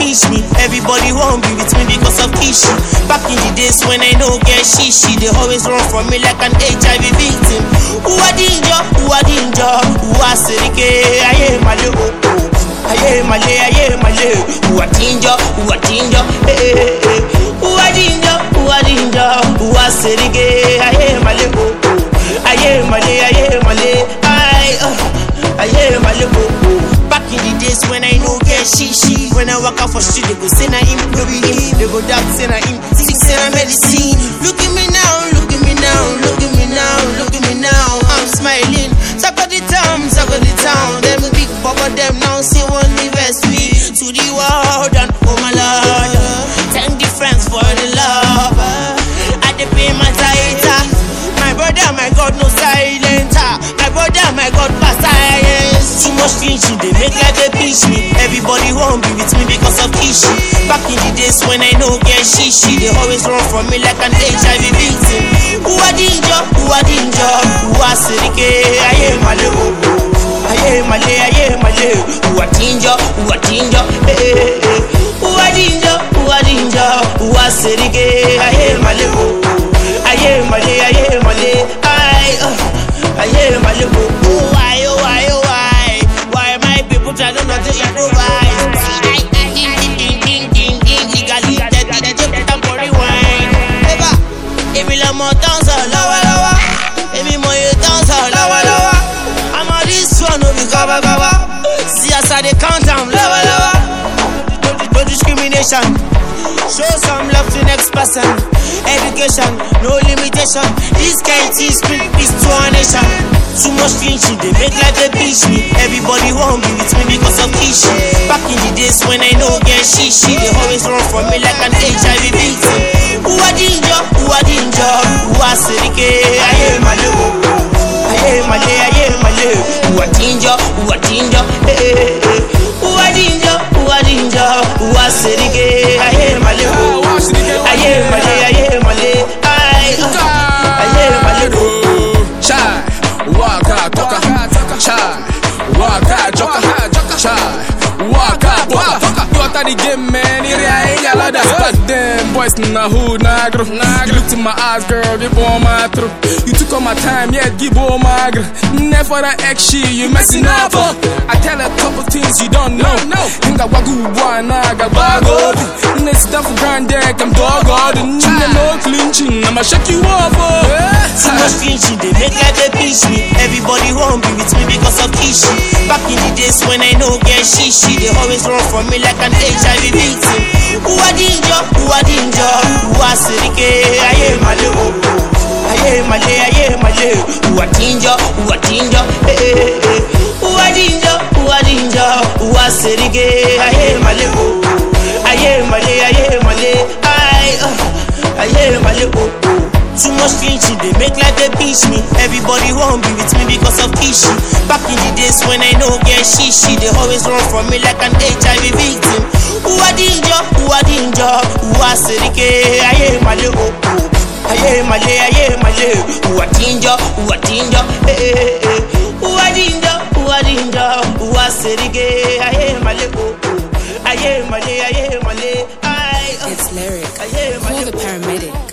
pinch me. Everybody won't be with me because of Kishi. Back in the days when I no get shishi, they always run from me like an HIV victim. Who are danger? Who are danger? Who are serike? Aye male oh oh. Aye male. Who are danger? Who are danger? Hey. Who are danger? Who are danger? Who are serike? Aye male oh oh. Aye male. Aye male oh oh. Back in the days when I no get shishi, when I walk out for street, they go say na him, no be him. They go down say na him, think say na medicine. Look at me now, look at me now, look at me now, look at me now. I'm smiling. Talk of the town. Them big baba them now say one invest me to the world and oh my Lord. Thank the friends for the love. I dey pay my tithe. My brother, my God, no silenter. My brother, my God, pass science. Too much finching, they make like they pinch me. Everybody won't be with me because of Kishi. Back in the days when I no get shishi, they always run from me like an HIV victim. Who are danger? Who are danger? Who are serike? Aye male oh oh. Aye male. Who are danger? Who are danger? Hey. Who are danger? Who are danger? Who are serike? Aye male oh oh. Aye male. Aye male oh oh. Why my people try to not to improvise? Ding legally they take them for the wine. If you love more dance lower. If you more you dance lower. I'm on this one no be cover. See us at the countdown lower. No discrimination. Show some love to next person. Education, no limitation. This kind of spirit is to our nation. Too much finching, they make like they pinch me. Everybody won't be with me because of Kishi. Back in the days when I no get shishi, they always run from me like an HIV victim. Who are danger? Who are danger? Who are serike? Aye male oh oh. Aye male. Who are danger? Who are danger? Hey. Who are danger? Who are danger? Who are serike? Aye male oh oh. Aye male. Chai, waka toka. Chai, waka joka. Chai, waka toka. You out of the game, man. Here I ain't got that. Back then, boys na hood nagro. You looked in my eyes, girl, they bore my throat. You took all my time, yeah, give all my girl. Never that X shit, you messing up. I tell a couple things you don't know. Hinga wagu boy naga bago. Next stuff for grand deck, I'm dog garden. No clinching, I'ma shake you off. Too much finching, they make like they pinch me. Everybody won't be with me because of Kishi. Back in the days when I no get shishi, they always run from me like an HIV victim. Who are danger? Who are danger? Who are serike? Aye male oh oh. Aye male. Who are danger? Who are danger? Hey. Who are danger? Who are danger? Who are serike? Aye male oh oh. Aye male. Aye male oh oh. Too much finching, they make like they pinch me. Everybody won't be with me because of Kishi. Back in the days when I no get shishi, they always run from me like an HIV victim. Who are danger? Who are danger? Who are serike? Aye male oh oh. Aye male. Who are danger? Who are danger? Hey. Who are danger? Who are danger? Who are serike? Aye male oh oh. Aye male. It's Lyric. Call the paramedic.